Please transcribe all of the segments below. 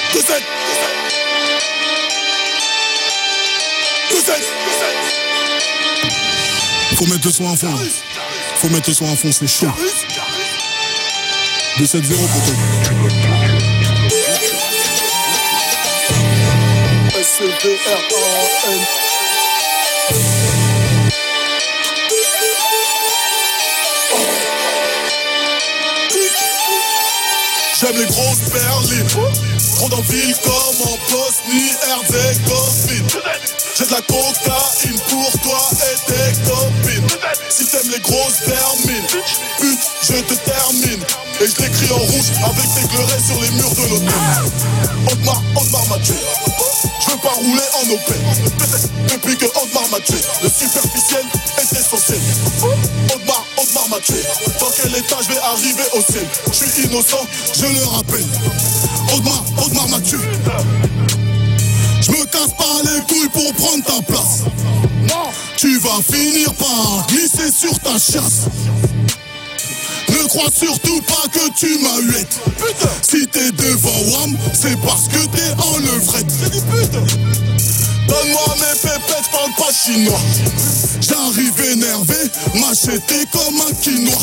2-7. Faut mettre le son à fond là. Faut mettre le son à fond, c'est chiant. 2-7-0 poteau. S-E-D-R-A-N. J'aime les grosses berlines. Trop dans ville comme en Bosnie-Herzégovine. J'ai de la cocaïne pour toi et tes copines. Si t'aimes les grosses vermines, pute, je te termine. Et je l'écris en rouge avec des gleurets sur les murs de l'hôtel. Audemars m'a tué. Je veux pas rouler en open. Depuis que Audemars m'a tué, le superficiel est essentiel. Audemars m'a tué. Dans quel état je vais arriver au ciel? Je suis innocent, je le rappelle. Audemars m'a tué. Je me casse pas les couilles pour prendre ta place. Non, tu vas finir par glisser sur ta chasse. Ne crois surtout pas que tu m'as huette. Si t'es devant WAM, c'est parce que t'es en levrette. Donne-moi mes pépettes, parle pas chinois. J'arrive énervé, macheté comme un quinoa.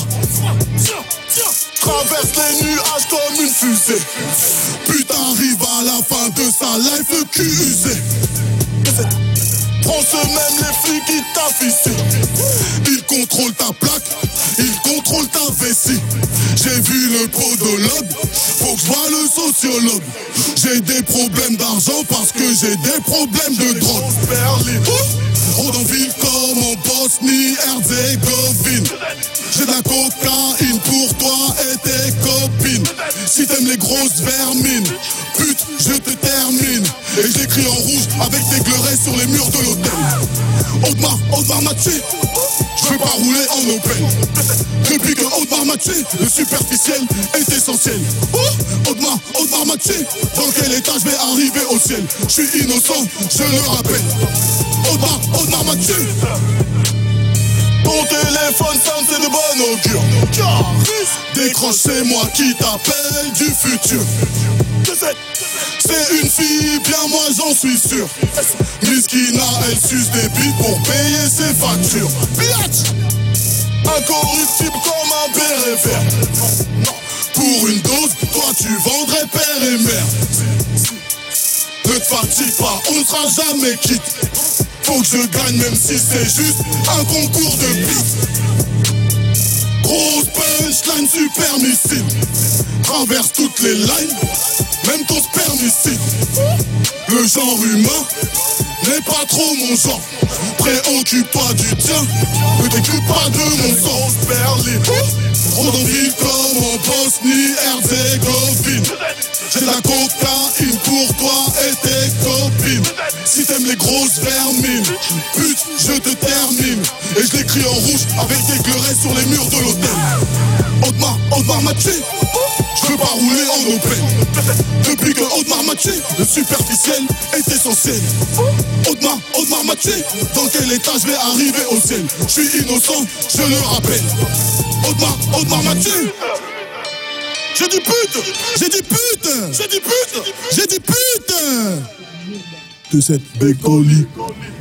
Traverse les nuages comme une fusée. Putain, arrive à la fin de sa life, le cul usé. Prends ce même les flics qui t'afficient. Ils contrôlent ta plaque, ils contrôlent ta vessie. J'ai vu le podologue, faut que je vois le sociologue. J'ai des problèmes d'argent parce que j'ai des problèmes de drogue. Rôde en ville comme en Bosnie-Herzégovine. J'ai de la cocaïne pour toi et tes copines. Si t'aimes les grosses vermines, pute, je te termine. Et j'écris en rouge avec des gleurets sur les murs de l'hôtel. Audemars m'a tué. Je veux pas rouler en open. Depuis que Audemars m'a tué, le superficiel est essentiel. Audemars m'a tué. Dans quel état je vais arriver au ciel? Je suis innocent, je le rappelle. Audemars m'a tué. Ton téléphone sonne, c'est de bon augure. Décroche, c'est moi qui t'appelle du futur. C'est une fille, bien moi j'en suis sûr. Miskina, elle suce des bites pour payer ses factures. Biatch! Incorruptible comme un béret vert. Pour une dose, toi tu vendrais père et mère. Ne te fatigue pas, on ne sera jamais quitte. Faut que je gagne même si c'est juste un concours de bite. Grosse punchline, super missile. Traverse toutes les lines, même ton spermicide. Le genre humain n'est pas trop mon genre. Préoccupe-toi du tien, ne t'occupe pas de mon sang. Trop d'envie comme en Bosnie-Herzégovine. J'ai de la cocaïne pour toi et tes copines. Si t'aimes les grosses vermines, pute, je te termine. Et je l'écris en rouge avec des gleurets sur les murs de l'hôtel. Audemars m'a tué. Je veux pas rouler en open. Depuis que Audemars m'a tué, le superficiel est essentiel. Audemars m'a tué. Dans quel état je vais arriver au ciel? Je suis innocent, je le rappelle. Audemars m'a tué. J'ai dit pute. J'ai dit pute. J'ai dit pute. J'ai dit pute. De cette bécolie.